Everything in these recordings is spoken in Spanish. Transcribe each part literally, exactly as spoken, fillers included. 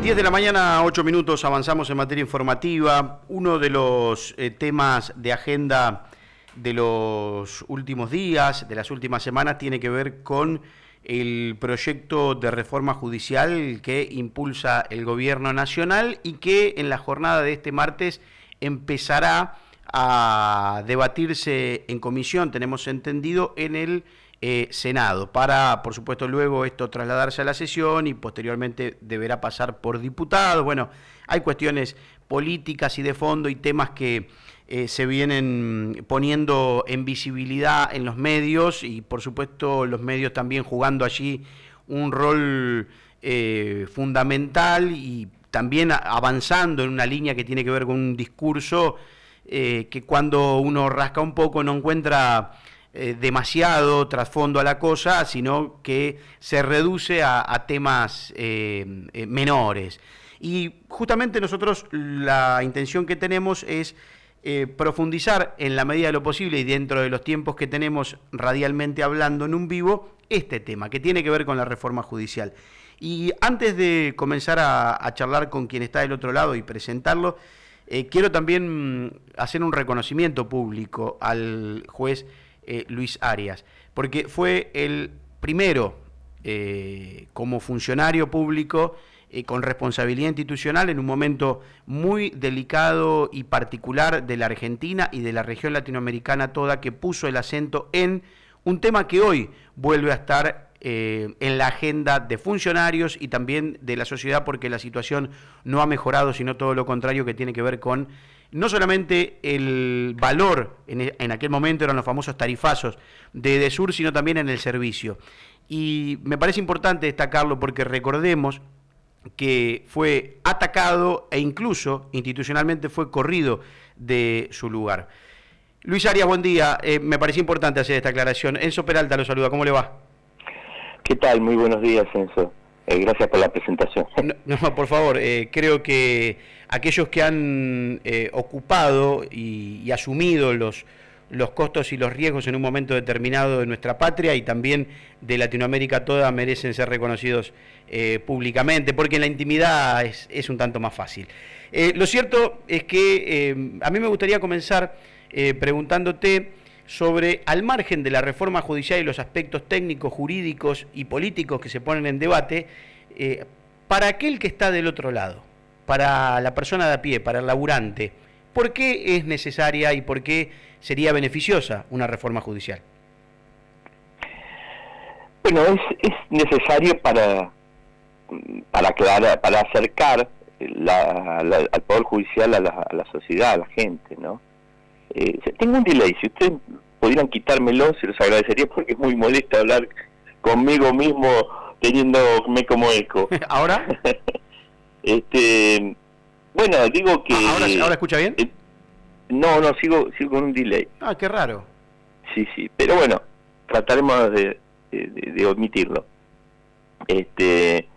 diez de la mañana, ocho minutos, avanzamos en materia informativa. Uno de los eh, temas de agenda de los últimos días, de las últimas semanas, tiene que ver con el proyecto de reforma judicial que impulsa el gobierno nacional y que en la jornada de este martes empezará a debatirse en comisión, tenemos entendido, en el eh, Senado, para, por supuesto, luego esto trasladarse a la sesión y posteriormente deberá pasar por diputados. Bueno, hay cuestiones políticas y de fondo y temas que eh, se vienen poniendo en visibilidad en los medios y, por supuesto, los medios también jugando allí un rol eh, fundamental y también avanzando en una línea que tiene que ver con un discurso eh, que cuando uno rasca un poco no encuentra eh, demasiado trasfondo a la cosa, sino que se reduce a, a temas eh, eh, menores. Y justamente nosotros la intención que tenemos es eh, profundizar en la medida de lo posible y dentro de los tiempos que tenemos radialmente hablando en un vivo, este tema que tiene que ver con la reforma judicial. Y antes de comenzar a, a charlar con quien está del otro lado y presentarlo, eh, quiero también hacer un reconocimiento público al juez eh, Luis Arias, porque fue el primero eh, como funcionario público eh, con responsabilidad institucional en un momento muy delicado y particular de la Argentina y de la región latinoamericana toda, que puso el acento en un tema que hoy vuelve a estar Eh, en la agenda de funcionarios y también de la sociedad, porque la situación no ha mejorado, sino todo lo contrario, que tiene que ver con no solamente el valor, en, en aquel momento eran los famosos tarifazos de Edesur, sino también en el servicio. Y me parece importante destacarlo porque recordemos que fue atacado e incluso institucionalmente fue corrido de su lugar. Luis Arias, buen día. Eh, me parecía importante hacer esta aclaración. Enzo Peralta lo saluda, ¿cómo le va? ¿Qué tal? Muy buenos días, Enzo. Eh, gracias por la presentación. No, no por favor, eh, creo que aquellos que han eh, ocupado y, y asumido los, los costos y los riesgos en un momento determinado de nuestra patria y también de Latinoamérica toda merecen ser reconocidos eh, públicamente, porque en la intimidad es, es un tanto más fácil. Eh, lo cierto es que eh, a mí me gustaría comenzar eh, preguntándote sobre, al margen de la reforma judicial y los aspectos técnicos, jurídicos y políticos que se ponen en debate, eh, para aquel que está del otro lado, para la persona de a pie, para el laburante, ¿por qué es necesaria y por qué sería beneficiosa una reforma judicial? Bueno, es, es necesario para, para, aclarar, para acercar la, la, al Poder Judicial a la, a la sociedad, a la gente, ¿no? Eh, tengo un delay, si ustedes pudieran quitármelo, se los agradecería porque es muy molesto hablar conmigo mismo teniéndome como eco. ¿Ahora? este, bueno, digo que... ¿Ahora, ¿ahora escucha bien? Eh, no, no, sigo, sigo con un delay. Ah, qué raro. Sí, sí, pero bueno, trataremos de, de, de omitirlo. Este...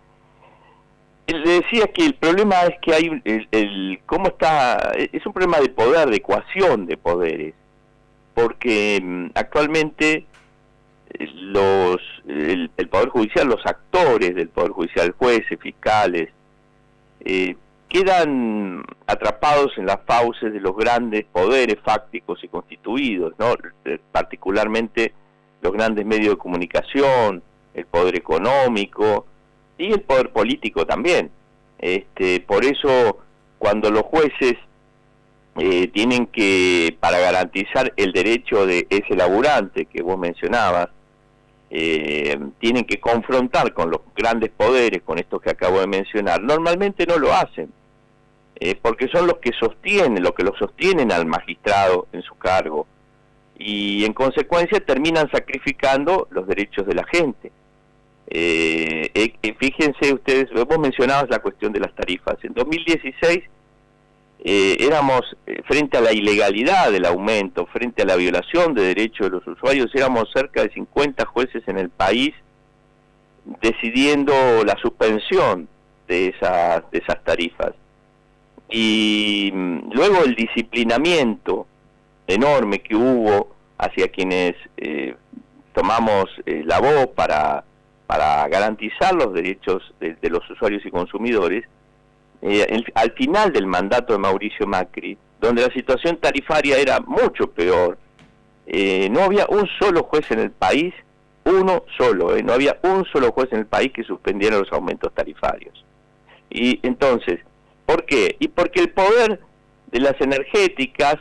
Le decía que el problema es que hay el, el cómo está es un problema de poder, de ecuación de poderes, porque mm, actualmente los el, el poder judicial, los actores del poder judicial, jueces, fiscales, eh, quedan atrapados en las fauces de los grandes poderes fácticos y constituidos, ¿no? Particularmente los grandes medios de comunicación, el poder económico y el poder político también. Este, por eso, cuando los jueces eh, tienen que, para garantizar el derecho de ese laburante que vos mencionabas, eh, tienen que confrontar con los grandes poderes, con estos que acabo de mencionar, normalmente no lo hacen, eh, porque son los que sostienen, los que lo sostienen al magistrado en su cargo, y en consecuencia terminan sacrificando los derechos de la gente. Eh, eh, fíjense ustedes, vos mencionabas la cuestión de las tarifas. En dos mil dieciséis eh, éramos, eh, frente a la ilegalidad del aumento, frente a la violación de derechos de los usuarios, éramos cerca de cincuenta jueces en el país decidiendo la suspensión de esas, de esas tarifas. Y mm, luego el disciplinamiento enorme que hubo hacia quienes eh, tomamos eh, la voz para... para garantizar los derechos de, de los usuarios y consumidores, eh, el, al final del mandato de Mauricio Macri, donde la situación tarifaria era mucho peor, eh, no había un solo juez en el país, uno solo, eh, no había un solo juez en el país que suspendiera los aumentos tarifarios. Y entonces, ¿por qué? Y porque el poder de las energéticas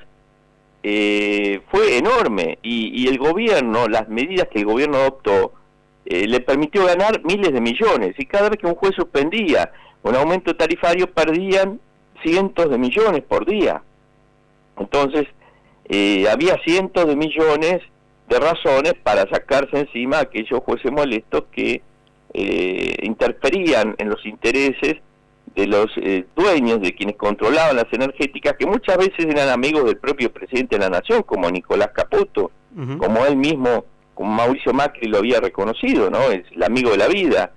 eh, fue enorme, y, y el gobierno, las medidas que el gobierno adoptó, eh, le permitió ganar miles de millones, y cada vez que un juez suspendía un aumento tarifario perdían cientos de millones por día. Entonces, eh, había cientos de millones de razones para sacarse encima a aquellos jueces molestos que eh, interferían en los intereses de los eh, dueños, de quienes controlaban las energéticas, que muchas veces eran amigos del propio presidente de la Nación, como Nicolás Caputo, uh-huh. como él mismo, como Mauricio Macri lo había reconocido, ¿no? Es el amigo de la vida,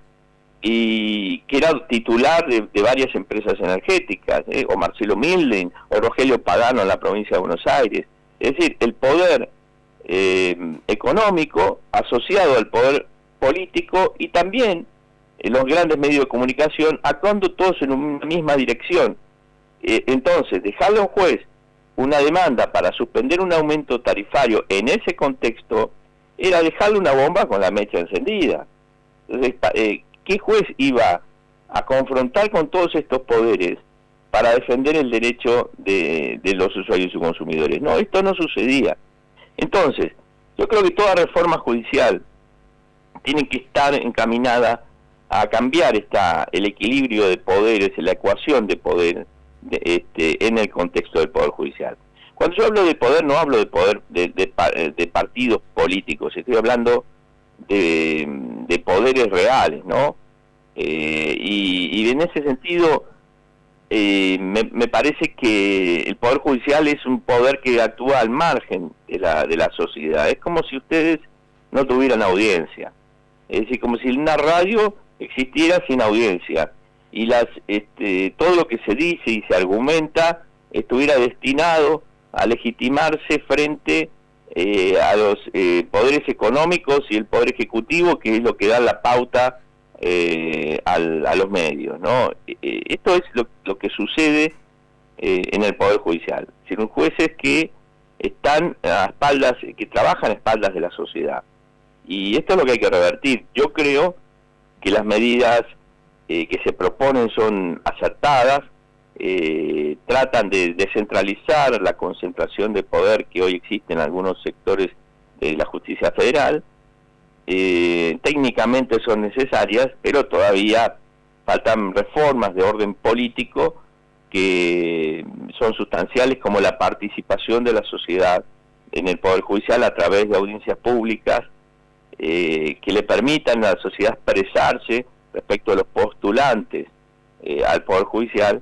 y que era titular de, de varias empresas energéticas, ¿eh? o Marcelo Milden, o Rogelio Pagano en la provincia de Buenos Aires. Es decir, el poder eh, económico asociado al poder político, y también eh, los grandes medios de comunicación actuando todos en una misma dirección. Eh, entonces, dejarle a un juez una demanda para suspender un aumento tarifario en ese contexto era dejarle una bomba con la mecha encendida. Entonces, eh, ¿qué juez iba a confrontar con todos estos poderes para defender el derecho de, de los usuarios y consumidores? No, esto no sucedía. Entonces, yo creo que toda reforma judicial tiene que estar encaminada a cambiar esta, el equilibrio de poderes, la ecuación de poder de, este, en el contexto del Poder Judicial. Cuando yo hablo de poder, no hablo de poder de, de, de partidos políticos, estoy hablando de, de poderes reales, ¿no? Eh, y, y en ese sentido, eh, me, me parece que el Poder Judicial es un poder que actúa al margen de la, de la sociedad. Es como si ustedes no tuvieran audiencia. Es decir, como si una radio existiera sin audiencia, y las este, todo lo que se dice y se argumenta estuviera destinado a legitimarse frente eh, a los eh, poderes económicos y el poder ejecutivo, que es lo que da la pauta eh, al, a los medios, ¿no? Eh, esto es lo, lo que sucede eh, en el Poder Judicial. Es decir, jueces que están a espaldas, que trabajan a espaldas de la sociedad. Y esto es lo que hay que revertir. Yo creo que las medidas eh, que se proponen son acertadas, eh, tratan de descentralizar la concentración de poder que hoy existe en algunos sectores de la justicia federal. Eh, técnicamente son necesarias, pero todavía faltan reformas de orden político que son sustanciales, como la participación de la sociedad en el Poder Judicial a través de audiencias públicas, Eh, que le permitan a la sociedad expresarse respecto a los postulantes eh, al Poder Judicial,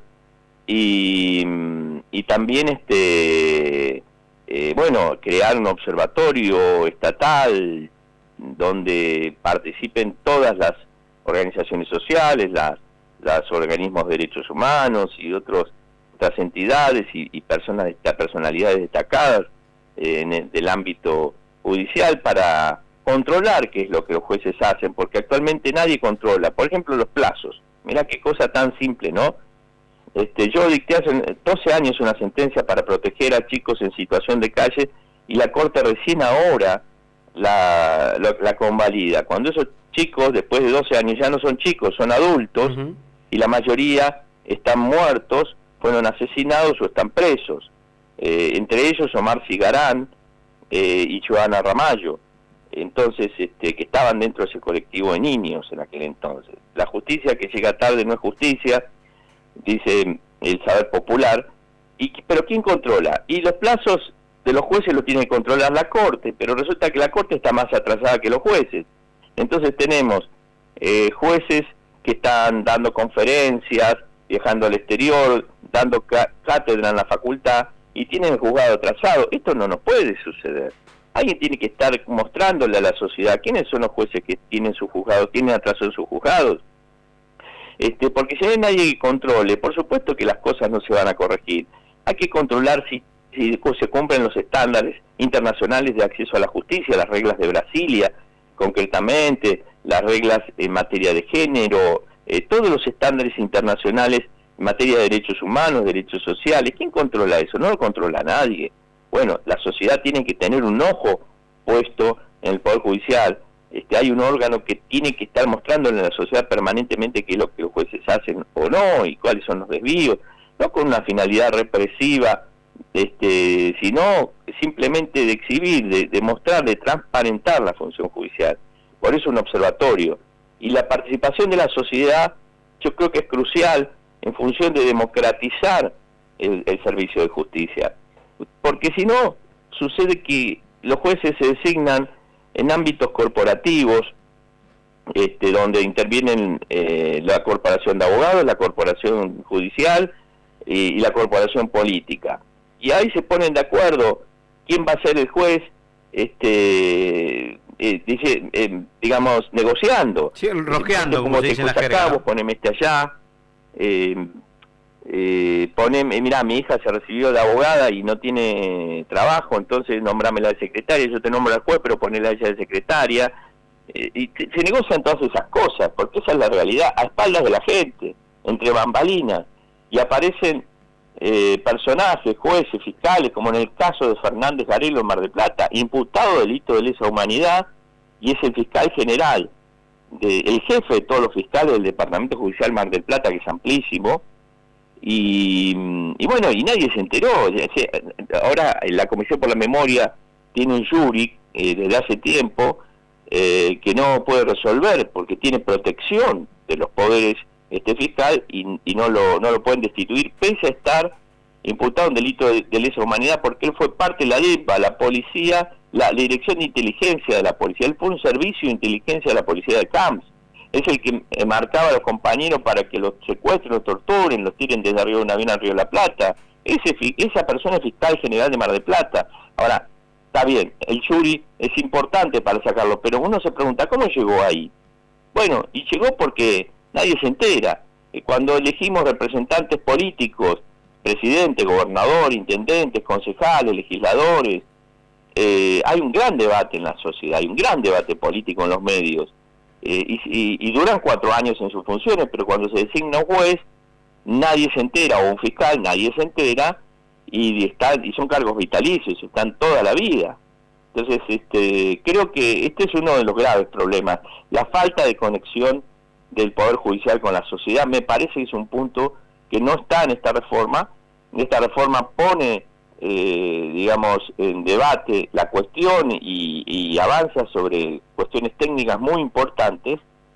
y, y también este eh, bueno, crear un observatorio estatal donde participen todas las organizaciones sociales, las, los organismos de derechos humanos y otros, otras entidades y, y personas, personalidades destacadas eh, en el, del ámbito judicial, para controlar qué es lo que los jueces hacen, porque actualmente nadie controla. Por ejemplo, los plazos. Mirá qué cosa tan simple, ¿no? Este, yo dicté hace doce años una sentencia para proteger a chicos en situación de calle, y la Corte recién ahora la, la, la convalida. Cuando esos chicos, después de doce años, ya no son chicos, son adultos, uh-huh. y la mayoría están muertos, fueron asesinados o están presos. Eh, entre ellos Omar Cigarán eh, y Joana Ramallo. Entonces, este, que estaban dentro de ese colectivo de niños en aquel entonces. La justicia que llega tarde no es justicia, dice el saber popular. Y pero ¿quién controla? Y los plazos de los jueces los tiene que controlar la Corte, pero resulta que la Corte está más atrasada que los jueces. Entonces tenemos eh, jueces que están dando conferencias, viajando al exterior, dando cátedra en la facultad, y tienen el juzgado atrasado. Esto no nos puede suceder. Alguien tiene que estar mostrándole a la sociedad quiénes son los jueces que tienen sus juzgados, tienen atraso en sus juzgados. Este, porque si no hay nadie que controle, por supuesto que las cosas no se van a corregir. Hay que controlar si, si se cumplen los estándares internacionales de acceso a la justicia, las reglas de Brasilia, concretamente, las reglas en materia de género, eh, todos los estándares internacionales materia de derechos humanos, derechos sociales. ¿Quién controla eso? No lo controla nadie. Bueno, la sociedad tiene que tener un ojo puesto en el Poder Judicial. Este, hay un órgano que tiene que estar mostrándole a la sociedad permanentemente qué es lo que los jueces hacen o no, y cuáles son los desvíos, no con una finalidad represiva, este, sino simplemente de exhibir, de, de mostrar, de transparentar la función judicial. Por eso un observatorio. Y la participación de la sociedad yo creo que es crucial en función de democratizar el, el servicio de justicia. Porque si no, sucede que los jueces se designan en ámbitos corporativos, este, donde intervienen eh, la corporación de abogados, la corporación judicial y, y la corporación política. Y ahí se ponen de acuerdo quién va a ser el juez, este, eh, dice, eh, digamos, negociando. Sí, rosqueando, como, como se dice en la jerga. Acá, vos poneme este allá, eh, eh, poneme, mirá, mi hija se recibió de abogada y no tiene trabajo, entonces nombrámela de secretaria, yo te nombro al juez, pero ponela a ella de secretaria. Eh, y te, se negocian todas esas cosas, porque esa es la realidad, a espaldas de la gente, entre bambalinas, y aparecen eh, personajes, jueces, fiscales, como en el caso de Fernández Garelo en Mar del Plata, imputado de delito de lesa humanidad, y es el fiscal general, de, el jefe de todos los fiscales del Departamento Judicial Mar del Plata, que es amplísimo, y, y bueno, y nadie se enteró. Ahora la Comisión por la Memoria tiene un jury eh, desde hace tiempo eh, que no puede resolver porque tiene protección de los poderes este fiscal y, y no lo no lo pueden destituir pese a estar imputado en delito de, de lesa humanidad, porque él fue parte de la D E P A, la policía, la, la dirección de inteligencia de la policía. Él fue un servicio de inteligencia de la policía de Camps. Es el que eh, marcaba a los compañeros para que los secuestren, los torturen, los tiren desde arriba de un avión al Río de la Plata. Ese, esa persona es fiscal general de Mar del Plata. Ahora, está bien, el jury es importante para sacarlo, pero uno se pregunta, ¿cómo llegó ahí? Bueno, y llegó porque nadie se entera. Cuando elegimos representantes políticos, presidente, gobernador, intendentes, concejales, legisladores, eh, hay un gran debate en la sociedad, hay un gran debate político en los medios. Eh, y, y, y duran cuatro años en sus funciones, pero cuando se designa un juez, nadie se entera, o un fiscal, nadie se entera, y, está, y son cargos vitalicios, están toda la vida. Entonces, este, creo que este es uno de los graves problemas, la falta de conexión del Poder Judicial con la sociedad. Me parece que es un punto que no está en esta reforma. Esta reforma pone, eh, digamos, en debate la cuestión y, y avanza sobre cuestiones técnicas muy importantes,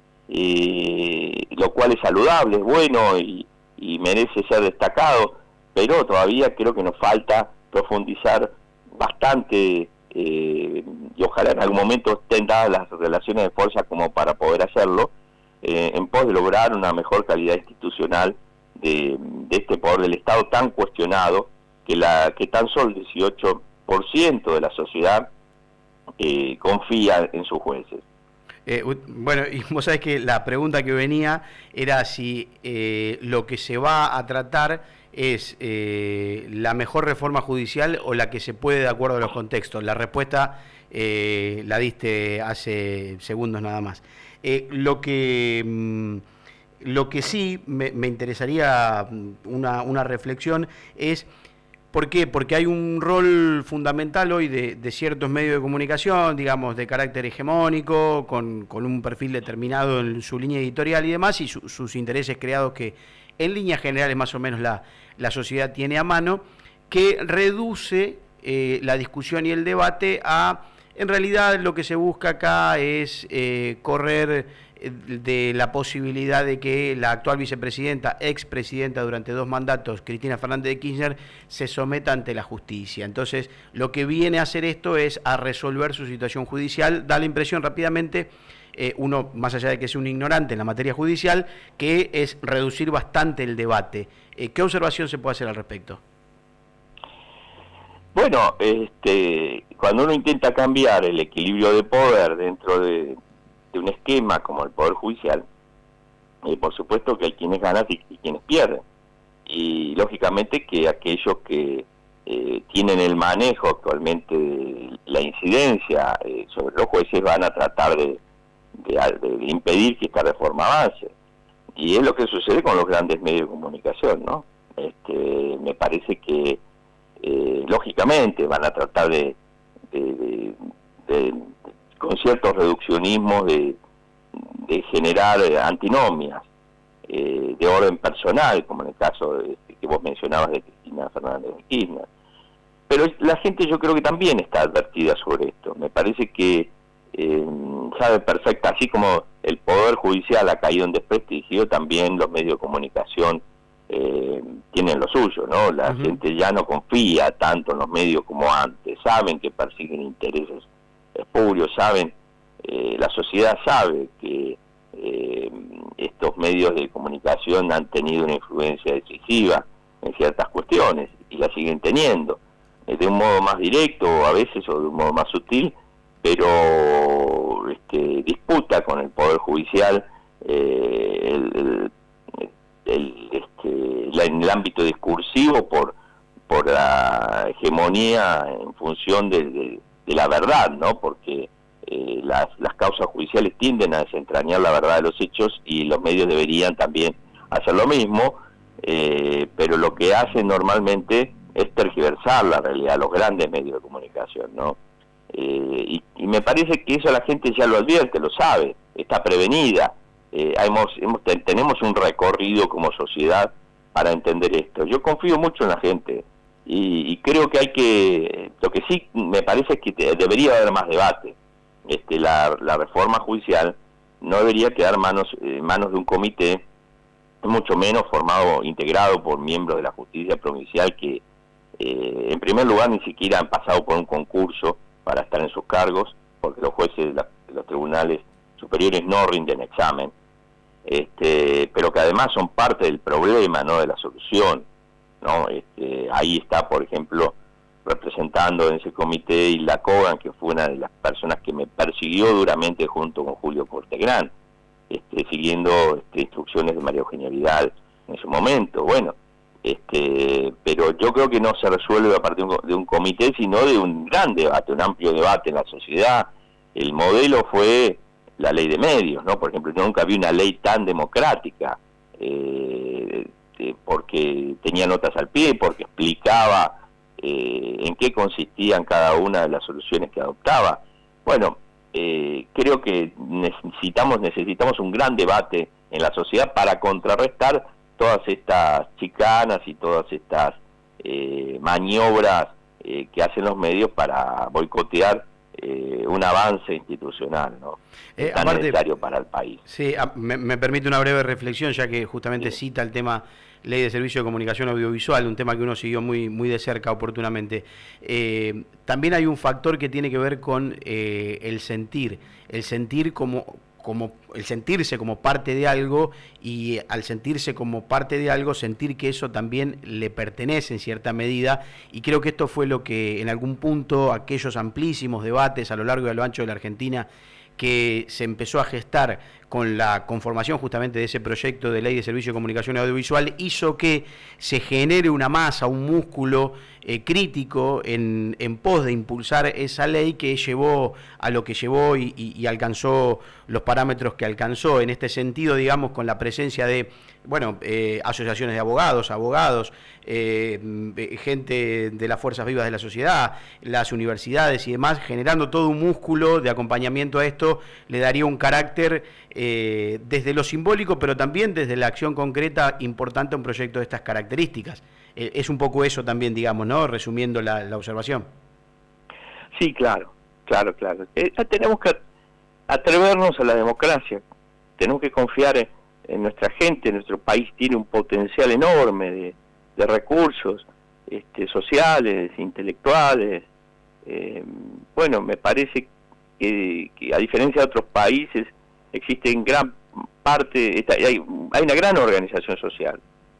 eh, lo cual es saludable, es bueno y, y merece ser destacado, pero todavía creo que nos falta profundizar bastante, eh, y ojalá en algún momento estén dadas las relaciones de fuerza como para poder hacerlo, eh, en pos de lograr una mejor calidad institucional de, de este poder del Estado tan cuestionado, que la que tan solo el dieciocho por ciento de la sociedad eh, confía en sus jueces. Eh, bueno, y vos sabés que la pregunta que venía era si eh, lo que se va a tratar es eh, la mejor reforma judicial o la que se puede de acuerdo a los contextos. La respuesta eh, la diste hace segundos nada más. Eh, lo que mm, lo que sí me, me interesaría una, una reflexión es ¿por qué? Porque hay un rol fundamental hoy de, de ciertos medios de comunicación, digamos, de carácter hegemónico, con, con un perfil determinado en su línea editorial y demás, y su, sus intereses creados que en líneas generales más o menos la, la sociedad tiene a mano, que reduce eh, la discusión y el debate a, en realidad lo que se busca acá es eh, correr de la posibilidad de que la actual vicepresidenta, expresidenta durante dos mandatos, Cristina Fernández de Kirchner, se someta ante la justicia. Entonces, lo que viene a hacer esto es a resolver su situación judicial. Da la impresión rápidamente, eh, uno, más allá de que sea un ignorante en la materia judicial, que es reducir bastante el debate. Eh, ¿Qué observación se puede hacer al respecto? Bueno, este, cuando uno intenta cambiar el equilibrio de poder dentro de de un esquema como el Poder Judicial, eh, por supuesto que hay quienes ganan y, y quienes pierden. Y lógicamente que aquellos que eh, tienen el manejo actualmente de la incidencia eh, sobre los jueces van a tratar de, de, de impedir que esta reforma avance. y es lo que sucede con los grandes medios de comunicación, ¿no? Este, me parece que eh, lógicamente van a tratar de, de, de, de con ciertos reduccionismos de, de generar antinomias eh, de orden personal, como en el caso de, que vos mencionabas de Cristina Fernández de Kirchner. Pero la gente yo creo que también está advertida sobre esto. Me parece que eh, sabe perfecta, así como el Poder Judicial ha caído en desprestigio, también los medios de comunicación eh, tienen lo suyo, ¿no? La uh-huh. gente ya no confía tanto en los medios como antes, saben que persiguen intereses espurios, saben, eh, la sociedad sabe que eh, estos medios de comunicación han tenido una influencia decisiva en ciertas cuestiones y la siguen teniendo, eh, de un modo más directo a veces o de un modo más sutil, pero este, disputa con el Poder Judicial eh, el, el, el, este, la, en el ámbito discursivo por, por la hegemonía en función de, de, de la verdad, ¿no? Porque eh, las, las causas judiciales tienden a desentrañar la verdad de los hechos y los medios deberían también hacer lo mismo, eh, pero lo que hacen normalmente es tergiversar la realidad, los grandes medios de comunicación, ¿no? Eh, y, y me parece que eso la gente ya lo advierte, lo sabe, está prevenida. Eh, hemos, hemos, tenemos un recorrido como sociedad para entender esto. Yo confío mucho en la gente y, y creo que hay que, lo que sí me parece es que te, debería haber más debate. Este, la, la reforma judicial no debería quedar en manos, eh, manos de un comité, mucho menos formado, integrado por miembros de la justicia provincial que eh, en primer lugar ni siquiera han pasado por un concurso para estar en sus cargos, porque los jueces de, la, de los tribunales superiores no rinden examen, este, pero que además son parte del problema, no de la solución, ¿no? Este, ahí está, por ejemplo, representando en ese comité Hilda Kogan, que fue una de las personas que me persiguió duramente junto con Julio Portegrán, este, siguiendo este, instrucciones de María Eugenia Vidal en su momento. Bueno, este, pero yo creo que no se resuelve a partir de un comité, sino de un gran debate, un amplio debate en la sociedad. El modelo fue la ley de medios, ¿no? Por ejemplo, yo nunca vi una ley tan democrática, eh, eh, porque tenía notas al pie, porque explicaba eh, en qué consistían cada una de las soluciones que adoptaba. Bueno, eh, creo que necesitamos, necesitamos un gran debate en la sociedad para contrarrestar todas estas chicanas y todas estas eh, maniobras eh, que hacen los medios para boicotear eh, un avance institucional, ¿no? Eh, tan aparte, necesario para el país. Sí, me, me permite una breve reflexión, ya que justamente sí. cita el tema Ley de Servicio de Comunicación Audiovisual, un tema que uno siguió muy, muy de cerca oportunamente. Eh, también hay un factor que tiene que ver con eh, el sentir, el sentir como... como el sentirse como parte de algo, y al sentirse como parte de algo, sentir que eso también le pertenece en cierta medida, y creo que esto fue lo que en algún punto aquellos amplísimos debates a lo largo y a lo ancho de la Argentina que se empezó a gestar con la conformación justamente de ese proyecto de Ley de Servicio de Comunicación Audiovisual, hizo que se genere una masa, un músculo eh, crítico en, en pos de impulsar esa ley que llevó a lo que llevó y, y, y alcanzó los parámetros que alcanzó. En este sentido, digamos, con la presencia de, bueno, eh, asociaciones de abogados, abogados, eh, gente de las fuerzas vivas de la sociedad, las universidades y demás, generando todo un músculo de acompañamiento a esto, le daría un carácter eh, desde lo simbólico, pero también desde la acción concreta importante a un proyecto de estas características. Eh, es un poco eso también, digamos, ¿no? Resumiendo la, la observación. Sí, claro, claro, claro. Eh, tenemos que atrevernos a la democracia, tenemos que confiar en, en nuestra gente. Nuestro país tiene un potencial enorme de, de recursos este, sociales, intelectuales. Eh, bueno, me parece que, que a diferencia de otros países existe en gran parte, está, hay, hay una gran organización social,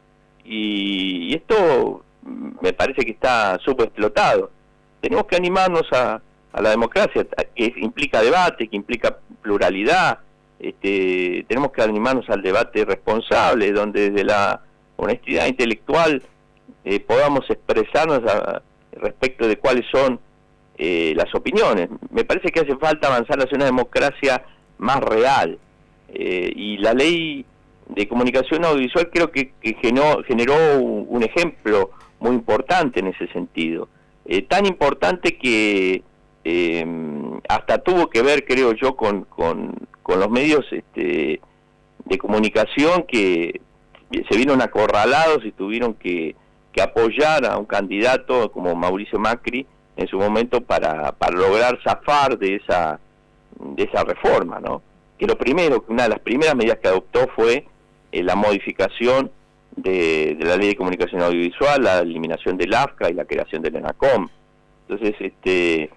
y, y esto me parece que está subexplotado. Tenemos que animarnos a, a la democracia, que implica debate, que implica pluralidad. Este, tenemos que animarnos al debate responsable, donde desde la honestidad intelectual eh, podamos expresarnos a, respecto de cuáles son eh, las opiniones. Me parece que hace falta avanzar hacia una democracia más real, eh, y la ley de comunicación audiovisual creo que, que generó, generó un, un ejemplo muy importante en ese sentido. Eh, tan importante que eh, hasta tuvo que ver, creo yo, con, con, con los medios este, de comunicación que se vieron acorralados y tuvieron que, que apoyar a un candidato como Mauricio Macri en su momento para, para lograr zafar de esa, de esa reforma, ¿no? Que lo primero, una de las primeras medidas que adoptó fue eh, la modificación de, de la Ley de Comunicación Audiovisual, la eliminación del AFCA y la creación del ENACOM. Entonces, este,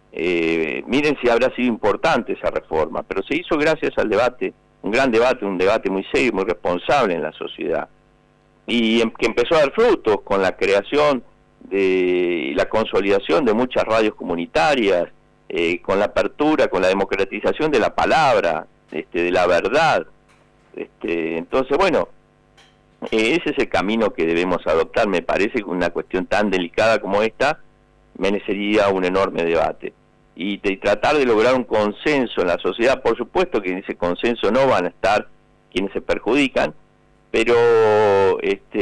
eh, miren si habrá sido importante esa reforma, pero se hizo gracias al debate, un gran debate, un debate muy serio, muy responsable en la sociedad, y em, que empezó a dar frutos con la creación de y la consolidación de muchas radios comunitarias, eh, con la apertura, con la democratización de la palabra, este, de la verdad. Este, entonces, bueno, eh, ese es el camino que debemos adoptar. Me parece que una cuestión tan delicada como esta merecería un enorme debate. Y, de, y tratar de lograr un consenso en la sociedad. Por supuesto que en ese consenso no van a estar quienes se perjudican, pero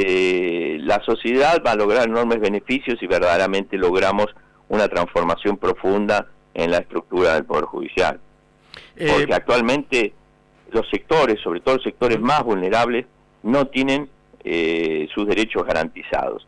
este, la sociedad va a lograr enormes beneficios si verdaderamente logramos una transformación profunda en la estructura del Poder Judicial. Eh... Porque actualmente los sectores, sobre todo los sectores más vulnerables, no tienen eh, sus derechos garantizados.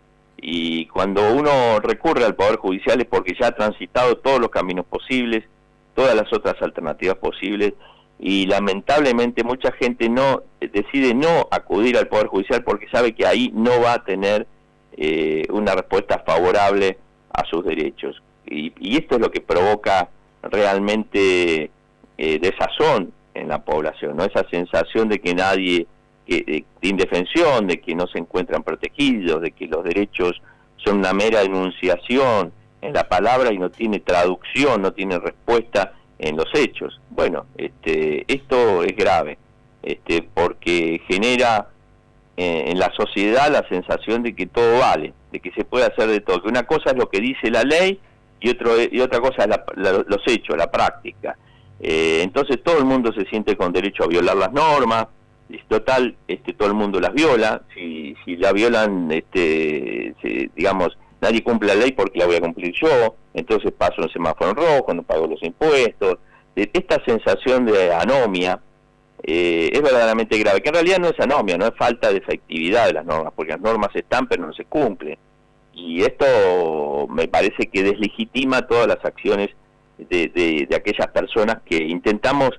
Y cuando uno recurre al Poder Judicial es porque ya ha transitado todos los caminos posibles, todas las otras alternativas posibles, y lamentablemente mucha gente no decide no acudir al Poder Judicial porque sabe que ahí no va a tener eh, una respuesta favorable a sus derechos. Y, y esto es lo que provoca realmente eh, desazón en la población, ¿no? Esa sensación de que nadie, que, de, de indefensión, de que no se encuentran protegidos, de que los derechos son una mera enunciación en la palabra y no tiene traducción, no tiene respuesta en los hechos. Bueno, este, esto es grave, este, porque genera eh, en la sociedad la sensación de que todo vale, de que se puede hacer de todo, que una cosa es lo que dice la ley y, otro, y otra cosa es la, la, los hechos, la práctica. Eh, entonces todo el mundo se siente con derecho a violar las normas, y total, este, todo el mundo las viola, si, si la violan, este, se, digamos, nadie cumple la ley porque la voy a cumplir yo, entonces paso un semáforo en rojo, no pago los impuestos. Esta sensación de anomia eh, es verdaderamente grave, que en realidad no es anomia, no es falta de efectividad de las normas, porque las normas están pero no se cumplen. Y esto me parece que deslegitima todas las acciones de, de, de aquellas personas que intentamos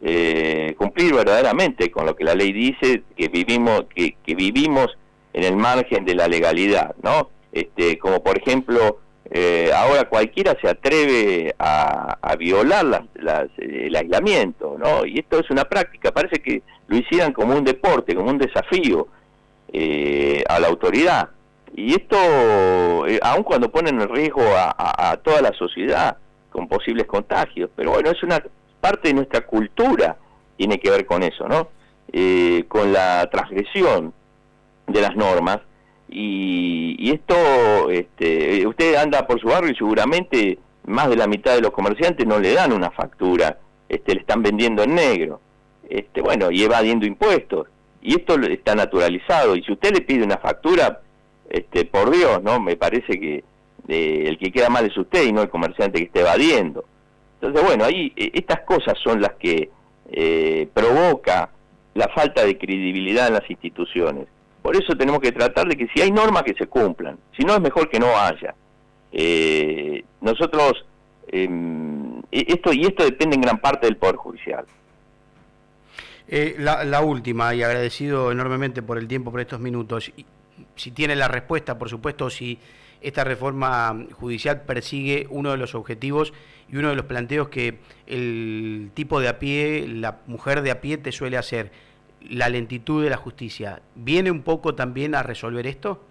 eh, cumplir verdaderamente con lo que la ley dice, que vivimos, que, que vivimos en el margen de la legalidad, ¿no? Este, como por ejemplo, eh, ahora cualquiera se atreve a, a violar las, las, el aislamiento, ¿no? Y esto es una práctica, parece que lo hicieran como un deporte, como un desafío eh, a la autoridad. Y esto, eh, aun cuando ponen en riesgo a, a, a toda la sociedad con posibles contagios, pero bueno, es una parte de nuestra cultura, tiene que ver con eso, ¿no? Eh, con la transgresión de las normas. Y, y esto, este, usted anda por su barrio y seguramente más de la mitad de los comerciantes no le dan una factura, este, le están vendiendo en negro, este, bueno, y evadiendo impuestos, y esto está naturalizado, y si usted le pide una factura, este, por Dios, ¿no? Me parece que eh, el que queda mal es usted y no el comerciante que esté evadiendo. Entonces, bueno, ahí eh, estas cosas son las que eh, provoca la falta de credibilidad en las instituciones. Por eso tenemos que tratar de que si hay normas que se cumplan, si no es mejor que no haya. Eh, nosotros, eh, esto y esto depende en gran parte del Poder Judicial. Eh, la, la última, y agradecido enormemente por el tiempo, por estos minutos. Si tiene la respuesta, por supuesto, si esta reforma judicial persigue uno de los objetivos y uno de los planteos que el tipo de a pie, la mujer de a pie te suele hacer, la lentitud de la justicia, ¿viene un poco también a resolver esto?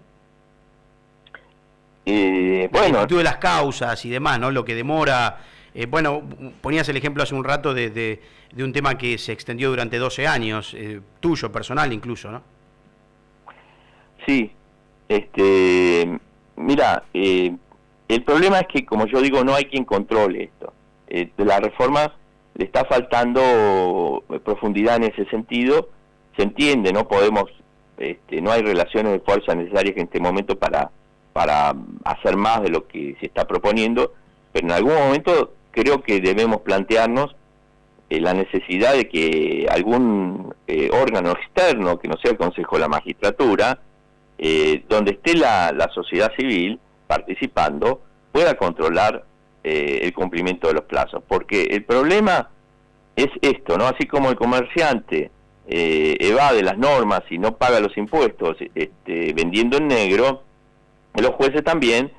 Eh, la bueno, lentitud de las causas y demás, ¿no? Lo que demora. Eh, bueno, ponías el ejemplo hace un rato de, de, de un tema que se extendió durante doce años, eh, tuyo, personal incluso, ¿no? Sí, este, mira, eh, el problema es que, como yo digo, no hay quien controle esto. Eh, la reforma le está faltando profundidad en ese sentido. se entiende, no podemos, este, no hay relaciones de fuerza necesarias en este momento para, para hacer más de lo que se está proponiendo, pero en algún momento creo que debemos plantearnos eh, la necesidad de que algún eh, órgano externo, que no sea el Consejo de la Magistratura, eh, donde esté la, la sociedad civil participando, pueda controlar eh, el cumplimiento de los plazos, porque el problema es esto, ¿no? Así como el comerciante eh, evade las normas y no paga los impuestos este, vendiendo en negro, los jueces también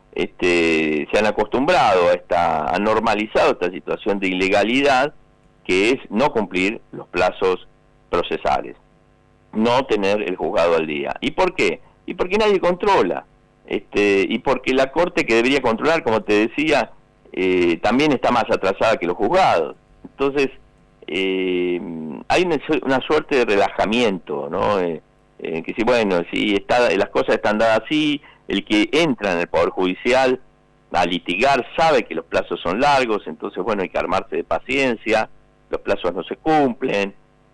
este, se han acostumbrado a esta, han normalizado esta situación de ilegalidad, que es no cumplir los plazos procesales, no tener el juzgado al día. ¿Y por qué? Y porque nadie controla, este, y porque la Corte, que debería controlar, como te decía, eh, también está más atrasada que los juzgados. Entonces, eh, hay una, una suerte de relajamiento, ¿no? Eh, eh, que si, bueno, si está, las cosas están dadas así, el que entra en el Poder Judicial a litigar sabe que los plazos son largos, entonces, bueno, hay que armarse de paciencia, los plazos no se cumplen,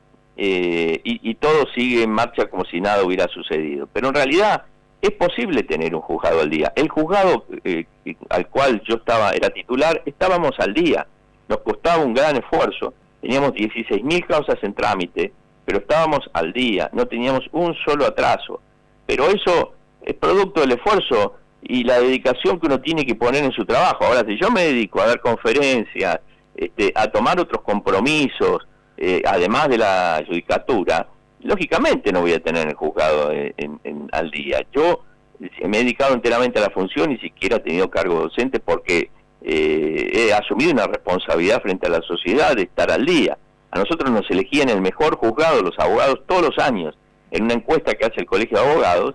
eh, y, y todo sigue en marcha como si nada hubiera sucedido. Pero en realidad es posible tener un juzgado al día. El juzgado eh, al cual yo estaba, era titular, estábamos al día. Nos costaba un gran esfuerzo. Teníamos dieciséis mil causas en trámite, pero estábamos al día, no teníamos un solo atraso. Pero eso es producto del esfuerzo y la dedicación que uno tiene que poner en su trabajo. Ahora, si yo me dedico a dar conferencias, este, a tomar otros compromisos, eh, además de la judicatura, lógicamente no voy a tener el juzgado en, en, en, al día. Yo me he dedicado enteramente a la función, ni siquiera he tenido cargo docente porque eh, he asumido una responsabilidad frente a la sociedad de estar al día. A nosotros nos elegían el mejor juzgado, los abogados, todos los años, en una encuesta que hace el Colegio de Abogados,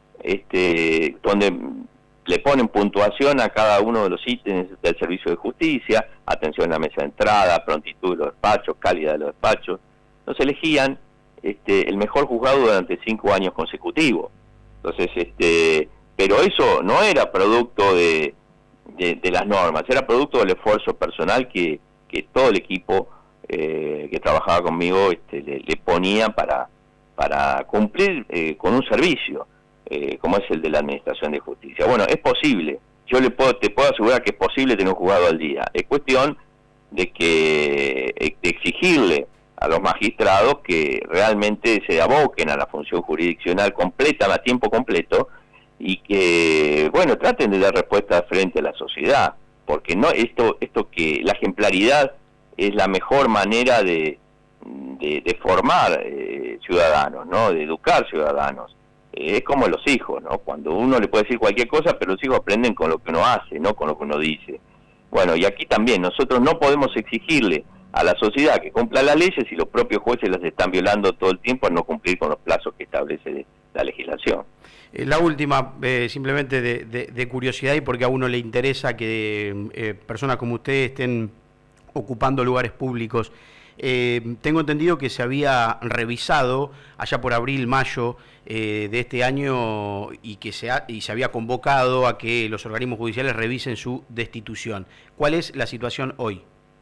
este, donde le ponen puntuación a cada uno de los ítems del servicio de justicia, atención a la mesa de entrada, prontitud de los despachos, calidad de los despachos. Nos elegían este, el mejor juzgado durante cinco años consecutivos. Entonces, este, pero eso no era producto de, de, de las normas, era producto del esfuerzo personal que, que todo el equipo eh, que trabajaba conmigo este, le, le ponía para, para cumplir eh, con un servicio. Eh, como es el de la Administración de Justicia. Bueno, es posible, yo le puedo, te puedo asegurar que es posible tener un juzgado al día. Es cuestión de que de exigirle a los magistrados que realmente se aboquen a la función jurisdiccional completa, a tiempo completo, y que, bueno, traten de dar respuesta frente a la sociedad, porque no esto esto que la ejemplaridad es la mejor manera de, de, de formar eh, ciudadanos, ¿no? De educar ciudadanos. Es como los hijos, ¿no? Cuando uno le puede decir cualquier cosa, pero los hijos aprenden con lo que uno hace, no con lo que uno dice. Bueno, y aquí también, nosotros no podemos exigirle a la sociedad que cumpla las leyes si los propios jueces las están violando todo el tiempo al no cumplir con los plazos que establece la legislación. Eh, la última, eh, simplemente de, de, de curiosidad y porque a uno le interesa que eh, personas como usted estén ocupando lugares públicos. Eh, tengo entendido que se había revisado allá por abril, mayo eh, de este año y que se, ha, y se había convocado a que los organismos judiciales revisen su destitución. ¿Cuál es la situación hoy?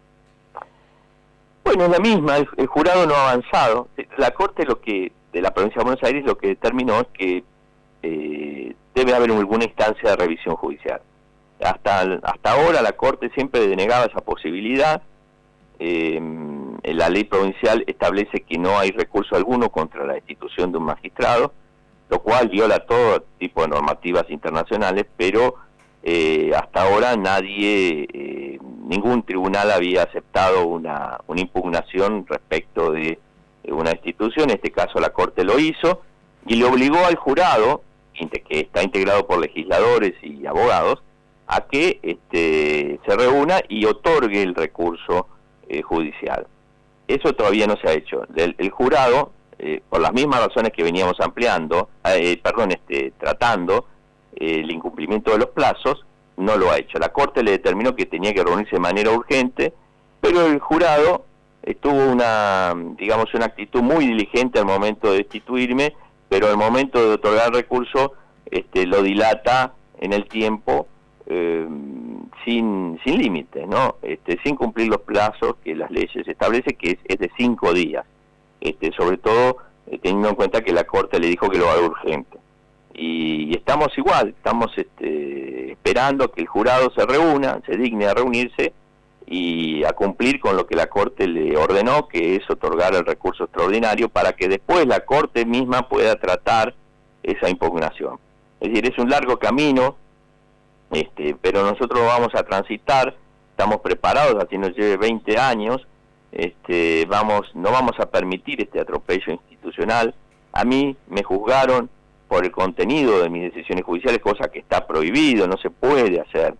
Bueno, es la misma, el, el jurado no ha avanzado. La Corte lo que de la provincia de Buenos Aires lo que determinó es que eh, debe haber alguna instancia de revisión judicial. Hasta, hasta ahora la Corte siempre denegaba esa posibilidad. Eh, la ley provincial establece que no hay recurso alguno contra la destitución de un magistrado, lo cual viola todo tipo de normativas internacionales, pero eh, hasta ahora nadie, eh, ningún tribunal había aceptado una, una impugnación respecto de una destitución. En este caso la Corte lo hizo y le obligó al jurado, que está integrado por legisladores y abogados, a que este, se reúna y otorgue el recurso eh, judicial. Eso todavía no se ha hecho. El, el jurado, eh, por las mismas razones que veníamos ampliando, eh, perdón, este, tratando eh, el incumplimiento de los plazos, no lo ha hecho. La Corte le determinó que tenía que reunirse de manera urgente, pero el jurado eh, tuvo una, digamos, una actitud muy diligente al momento de destituirme, pero al momento de otorgar el recurso este, lo dilata en el tiempo, eh, sin sin límites, ¿no? Este, sin cumplir los plazos que las leyes establecen, que es, es de cinco días. Este, sobre todo eh, teniendo en cuenta que la Corte le dijo que lo haga urgente. Y, y estamos igual, estamos este, esperando que el jurado se reúna, se digne a reunirse y a cumplir con lo que la Corte le ordenó, que es otorgar el recurso extraordinario para que después la Corte misma pueda tratar esa impugnación. Es decir, es un largo camino, este, pero nosotros lo vamos a transitar, estamos preparados, así nos lleve veinte años, este, vamos, no vamos a permitir este atropello institucional. A mí me juzgaron por el contenido de mis decisiones judiciales, cosa que está prohibido, no se puede hacer.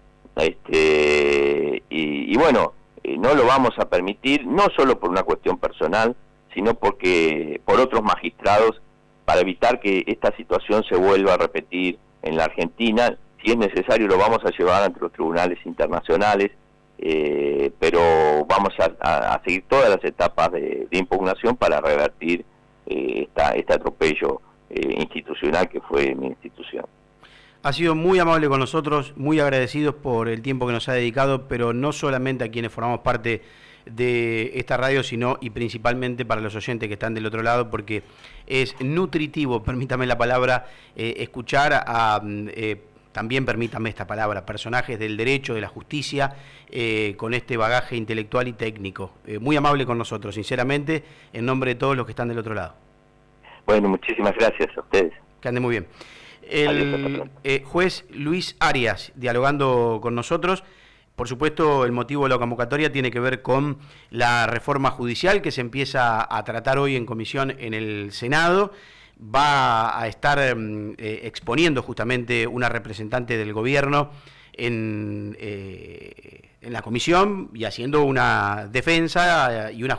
Este, y, y bueno, eh, no lo vamos a permitir, no solo por una cuestión personal, sino porque por otros magistrados, para evitar que esta situación se vuelva a repetir en la Argentina. Si es necesario lo vamos a llevar ante los tribunales internacionales, eh, pero vamos a, a, a seguir todas las etapas de, de impugnación para revertir eh, esta, este atropello eh, institucional que fue mi institución. Ha sido muy amable con nosotros, muy agradecidos por el tiempo que nos ha dedicado, pero no solamente a quienes formamos parte de esta radio, sino y principalmente para los oyentes que están del otro lado, porque es nutritivo, permítame la palabra, eh, escuchar a, eh, también permítame esta palabra, personajes del derecho, de la justicia, eh, con este bagaje intelectual y técnico. Eh, muy amable con nosotros, sinceramente, en nombre de todos los que están del otro lado. Bueno, muchísimas gracias a ustedes. Que anden muy bien. El eh, juez Luis Arias, dialogando con nosotros. Por supuesto, el motivo de la convocatoria tiene que ver con la reforma judicial que se empieza a tratar hoy en comisión en el Senado. Va a estar eh, exponiendo justamente una representante del gobierno en, eh, en la comisión y haciendo una defensa y una